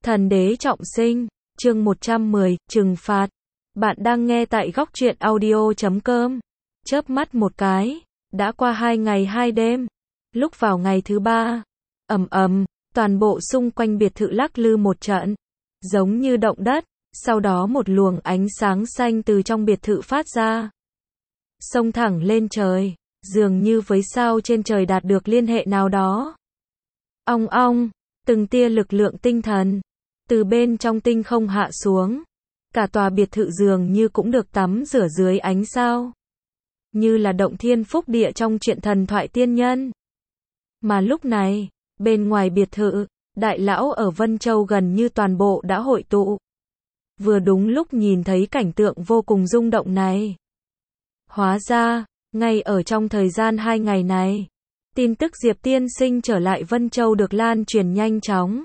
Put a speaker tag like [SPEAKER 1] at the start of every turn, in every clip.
[SPEAKER 1] Thần đế trọng sinh, chương 110, trừng phạt. Bạn đang nghe tại góc truyện audio.com. Chớp mắt một cái, đã qua 2 ngày 2 đêm. Lúc vào ngày thứ 3, ầm ầm, toàn bộ xung quanh biệt thự lắc lư một trận, giống như động đất, sau đó một luồng ánh sáng xanh từ trong biệt thự phát ra, xông thẳng lên trời, dường như với sao trên trời đạt được liên hệ nào đó. Ong ong, từng tia lực lượng tinh thần từ bên trong tinh không hạ xuống, cả tòa biệt thự dường như cũng được tắm rửa dưới ánh sao, như là động thiên phúc địa trong truyện thần thoại tiên nhân. Mà lúc này, bên ngoài biệt thự, đại lão ở Vân Châu gần như toàn bộ đã hội tụ. Vừa đúng lúc nhìn thấy cảnh tượng vô cùng rung động này. Hóa ra, ngay ở trong thời gian 2 ngày này, tin tức Diệp tiên sinh trở lại Vân Châu được lan truyền nhanh chóng.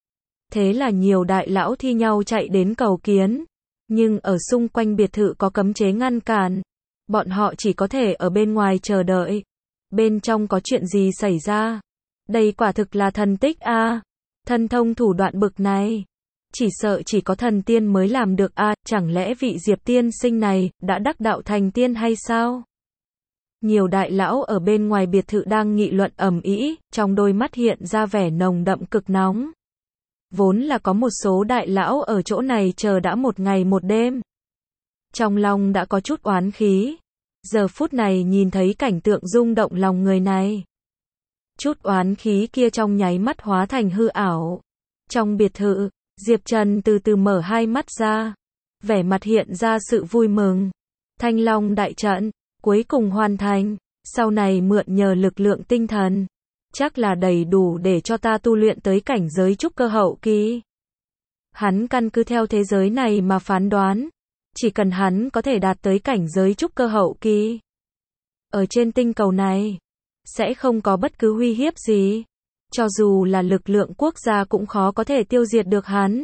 [SPEAKER 1] Thế là nhiều đại lão thi nhau chạy đến cầu kiến, nhưng ở xung quanh biệt thự có cấm chế ngăn cản, bọn họ chỉ có thể ở bên ngoài chờ đợi. Bên trong có chuyện gì xảy ra? Đây quả thực là thần tích a, thần thông thủ đoạn bực này, chỉ sợ chỉ có thần tiên mới làm được a, chẳng lẽ vị Diệp tiên sinh này đã đắc đạo thành tiên hay sao? Nhiều đại lão ở bên ngoài biệt thự đang nghị luận ầm ĩ, trong đôi mắt hiện ra vẻ nồng đậm cực nóng. Vốn là có một số đại lão ở chỗ này chờ đã 1 ngày 1 đêm. Trong lòng đã có chút oán khí. Giờ phút này nhìn thấy cảnh tượng rung động lòng người này, chút oán khí kia trong nháy mắt hóa thành hư ảo. Trong biệt thự, Diệp Trần từ từ mở hai mắt ra, vẻ mặt hiện ra sự vui mừng. Thanh Long đại trận, cuối cùng hoàn thành, sau này mượn nhờ lực lượng tinh thần, chắc là đầy đủ để cho ta tu luyện tới cảnh giới trúc cơ hậu kỳ. Hắn căn cứ theo thế giới này mà phán đoán, chỉ cần hắn có thể đạt tới cảnh giới trúc cơ hậu kỳ, ở trên tinh cầu này, sẽ không có bất cứ uy hiếp gì. Cho dù là lực lượng quốc gia cũng khó có thể tiêu diệt được hắn.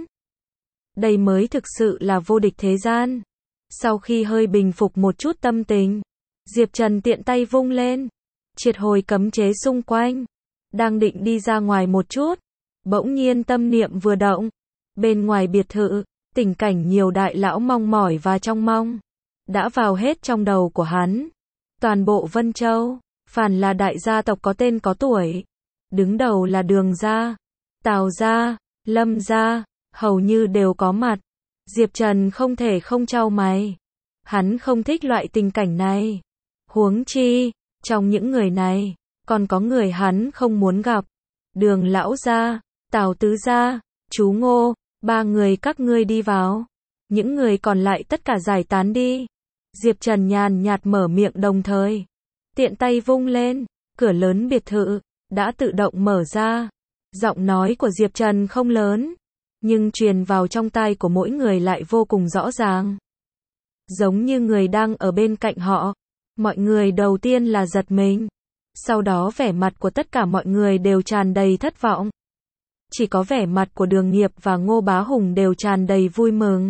[SPEAKER 1] Đây mới thực sự là vô địch thế gian. Sau khi hơi bình phục một chút tâm tình, Diệp Trần tiện tay vung lên, triệt hồi cấm chế xung quanh. Đang định đi ra ngoài một chút, bỗng nhiên tâm niệm vừa động. Bên ngoài biệt thự, tình cảnh nhiều đại lão mong mỏi và trong mong đã vào hết trong đầu của hắn. Toàn bộ Vân Châu, phàm là đại gia tộc có tên có tuổi, đứng đầu là Đường gia, Tào gia, Lâm gia, hầu như đều có mặt. Diệp Trần không thể không chau mày. Hắn không thích loại tình cảnh này. Huống chi, trong những người này, còn có người hắn không muốn gặp. Đường lão gia, Tào tứ gia, chú Ngô, 3 người các ngươi đi vào. Những người còn lại tất cả giải tán đi. Diệp Trần nhàn nhạt mở miệng đồng thời, tiện tay vung lên, cửa lớn biệt thự đã tự động mở ra. Giọng nói của Diệp Trần không lớn, nhưng truyền vào trong tai của mỗi người lại vô cùng rõ ràng. Giống như người đang ở bên cạnh họ. Mọi người đầu tiên là giật mình, sau đó vẻ mặt của tất cả mọi người đều tràn đầy thất vọng. Chỉ có vẻ mặt của Đường Nghiệp và Ngô Bá Hùng đều tràn đầy vui mừng,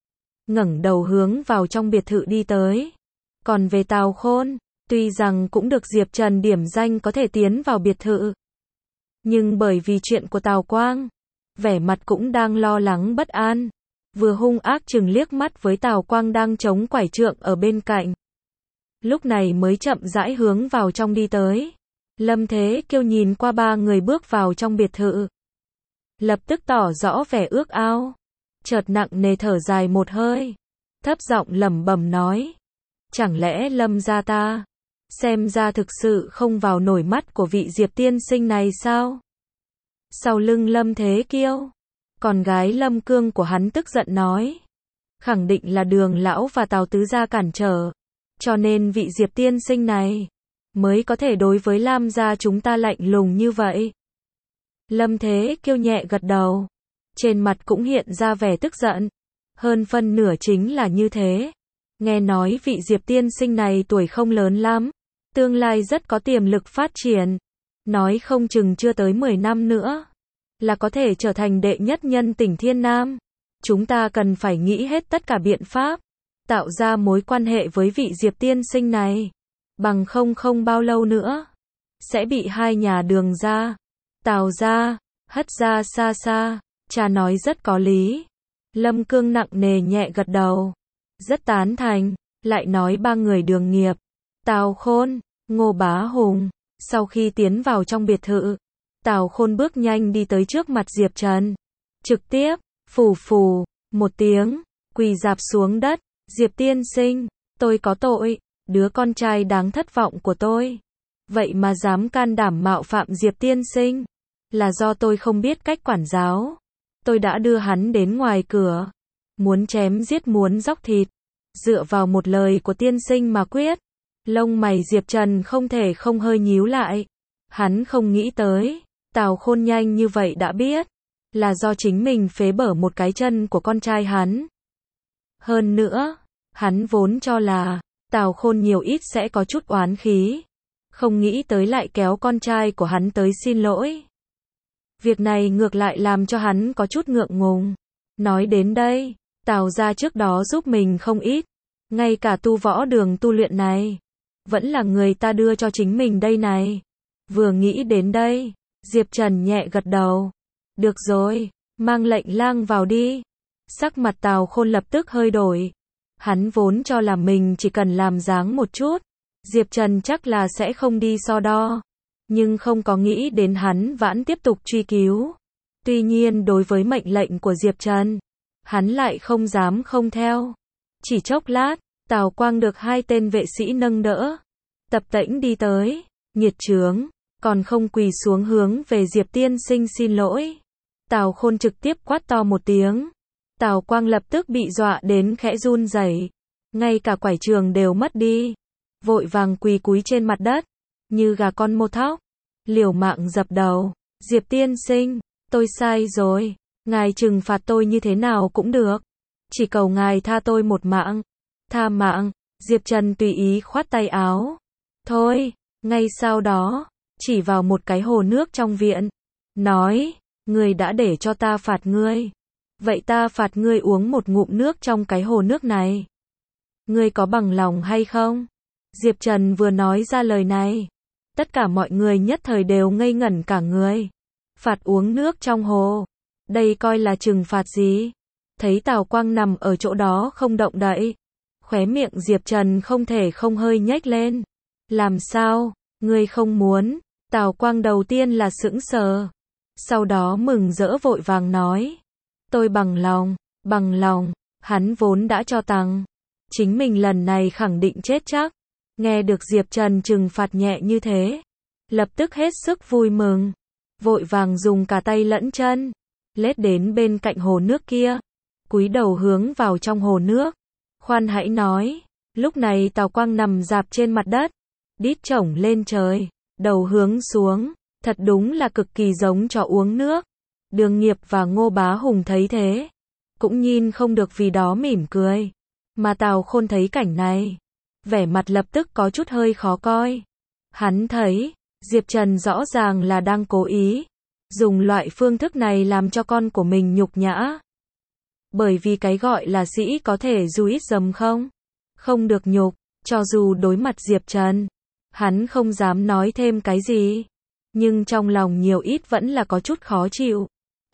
[SPEAKER 1] ngẩng đầu hướng vào trong biệt thự đi tới. Còn về Tào Khôn, tuy rằng cũng được Diệp Trần điểm danh có thể tiến vào biệt thự, nhưng bởi vì chuyện của Tào Quang, vẻ mặt cũng đang lo lắng bất an, vừa hung ác chừng liếc mắt với Tào Quang đang chống quải trượng ở bên cạnh. Lúc này mới chậm rãi hướng vào trong đi tới. Lâm Thế Kiêu nhìn qua 3 người bước vào trong biệt thự, lập tức tỏ rõ vẻ ước ao, chợt nặng nề thở dài một hơi, thấp giọng lẩm bẩm nói: chẳng lẽ Lâm gia ta, xem ra thực sự không vào nổi mắt của vị Diệp tiên sinh này sao? Sau lưng Lâm Thế Kiêu, con gái Lâm Cương của hắn tức giận nói: khẳng định là Đường lão và Tào tứ gia cản trở, cho nên vị Diệp tiên sinh này mới có thể đối với Lam gia chúng ta lạnh lùng như vậy. Lâm Thế Kiêu nhẹ gật đầu, trên mặt cũng hiện ra vẻ tức giận. Hơn phân nửa chính là như thế. Nghe nói vị Diệp tiên sinh này tuổi không lớn lắm, tương lai rất có tiềm lực phát triển, nói không chừng chưa tới 10 năm nữa là có thể trở thành đệ nhất nhân tỉnh Thiên Nam. Chúng ta cần phải nghĩ hết tất cả biện pháp, tạo ra mối quan hệ với vị Diệp tiên sinh này, bằng không bao lâu nữa sẽ bị hai nhà Đường gia, Tào gia hất ra xa xa. cha nói rất có lý. Lâm Cương nặng nề nhẹ gật đầu. Rất tán thành, lại nói ba người Đường Nghiệp, Tào Khôn, Ngô Bá Hùng. Sau khi tiến vào trong biệt thự, Tào Khôn bước nhanh đi tới trước mặt Diệp Trần. Trực tiếp, phù phù, một tiếng, quỳ rạp xuống đất. Diệp tiên sinh, tôi có tội, đứa con trai đáng thất vọng của tôi. Vậy mà dám can đảm mạo phạm Diệp tiên sinh. Là do tôi không biết cách quản giáo. Tôi đã đưa hắn đến ngoài cửa. Muốn chém giết muốn róc thịt. Dựa vào một lời của tiên sinh mà quyết. Lông mày Diệp Trần không thể không hơi nhíu lại. Hắn không nghĩ tới, Tào Khôn nhanh như vậy đã biết. Là do chính mình phế bở một cái chân của con trai hắn. Hơn nữa, hắn vốn cho là Tào Khôn nhiều ít sẽ có chút oán khí. Không nghĩ tới lại kéo con trai của hắn tới xin lỗi. Việc này ngược lại làm cho hắn có chút ngượng ngùng. Nói đến đây, Tào gia trước đó giúp mình không ít. Ngay cả tu võ đường tu luyện này, vẫn là người ta đưa cho chính mình đây này. Vừa nghĩ đến đây, Diệp Trần nhẹ gật đầu. Được rồi, mang lệnh lang vào đi. Sắc mặt Tào Khôn lập tức hơi đổi. Hắn vốn cho là mình chỉ cần làm dáng một chút, Diệp Trần chắc là sẽ không đi so đo. Nhưng không có nghĩ đến hắn vẫn tiếp tục truy cứu. Tuy nhiên đối với mệnh lệnh của Diệp Trần, hắn lại không dám không theo. Chỉ chốc lát, Tào Quang được hai tên vệ sĩ nâng đỡ. Tập tễnh đi tới, nhiệt trướng, còn không quỳ xuống hướng về Diệp tiên sinh xin lỗi. Tào Khôn trực tiếp quát to một tiếng. Tào Quang lập tức bị dọa đến khẽ run rẩy, ngay cả quải trường đều mất đi. Vội vàng quỳ cúi trên mặt đất, như gà con mổ thóc, liều mạng dập đầu. Diệp tiên sinh, tôi sai rồi, ngài trừng phạt tôi như thế nào cũng được. Chỉ cầu ngài tha tôi một mạng. Tha mạng, Diệp Trần tùy ý khoát tay áo. Thôi, ngay sau đó, chỉ vào một cái hồ nước trong viện. Nói, ngươi đã để cho ta phạt ngươi. Vậy ta phạt ngươi uống một ngụm nước trong cái hồ nước này. Ngươi có bằng lòng hay không? Diệp Trần vừa nói ra lời này. Tất cả mọi người nhất thời đều ngây ngẩn cả người. Phạt uống nước trong hồ. Đây coi là trừng phạt gì? Thấy Tào Quang nằm ở chỗ đó không động đậy. Khóe miệng Diệp Trần không thể không hơi nhếch lên. Làm sao? Ngươi không muốn? Tào Quang đầu tiên là sững sờ. Sau đó mừng rỡ vội vàng nói. Tôi bằng lòng, hắn vốn đã cho tăng. Chính mình lần này khẳng định chết chắc. Nghe được Diệp Trần trừng phạt nhẹ như thế, lập tức hết sức vui mừng. Vội vàng dùng cả tay lẫn chân, lết đến bên cạnh hồ nước kia. Cúi đầu hướng vào trong hồ nước. Khoan hãy nói, lúc này Tào Quang nằm rạp trên mặt đất, đít chổng lên trời, đầu hướng xuống, thật đúng là cực kỳ giống chó uống nước. Đường Nghiệp và Ngô Bá Hùng thấy thế, cũng nhìn không được vì đó mỉm cười. Mà Tào Khôn thấy cảnh này, vẻ mặt lập tức có chút hơi khó coi. Hắn thấy, Diệp Trần rõ ràng là đang cố ý, dùng loại phương thức này làm cho con của mình nhục nhã. Bởi vì cái gọi là sĩ có thể dù ít dầm không được nhục, cho dù đối mặt Diệp Trần, hắn không dám nói thêm cái gì. Nhưng trong lòng nhiều ít vẫn là có chút khó chịu.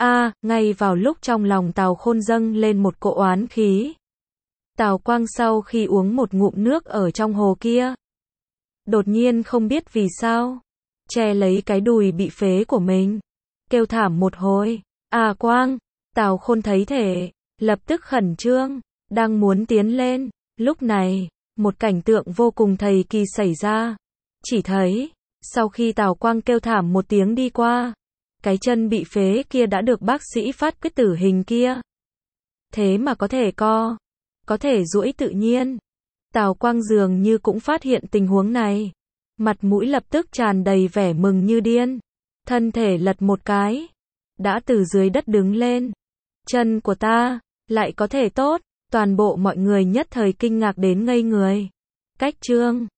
[SPEAKER 1] Ngay vào lúc trong lòng Tào Khôn dâng lên một cỗ oán khí. Tào Quang sau khi uống một ngụm nước ở trong hồ kia, đột nhiên không biết vì sao, che lấy cái đùi bị phế của mình, kêu thảm một hồi. Quang, Tào Khôn thấy thể, lập tức khẩn trương, đang muốn tiến lên. Lúc này, một cảnh tượng vô cùng thần kỳ xảy ra. Chỉ thấy, sau khi Tào Quang kêu thảm một tiếng đi qua, cái chân bị phế kia đã được bác sĩ phát quyết tử hình kia. Thế mà có thể duỗi tự nhiên. Tào Quang dường như cũng phát hiện tình huống này. Mặt mũi lập tức tràn đầy vẻ mừng như điên. Thân thể lật một cái, đã từ dưới đất đứng lên. Chân của ta, lại có thể tốt. Toàn bộ mọi người nhất thời kinh ngạc đến ngây người. Cách chương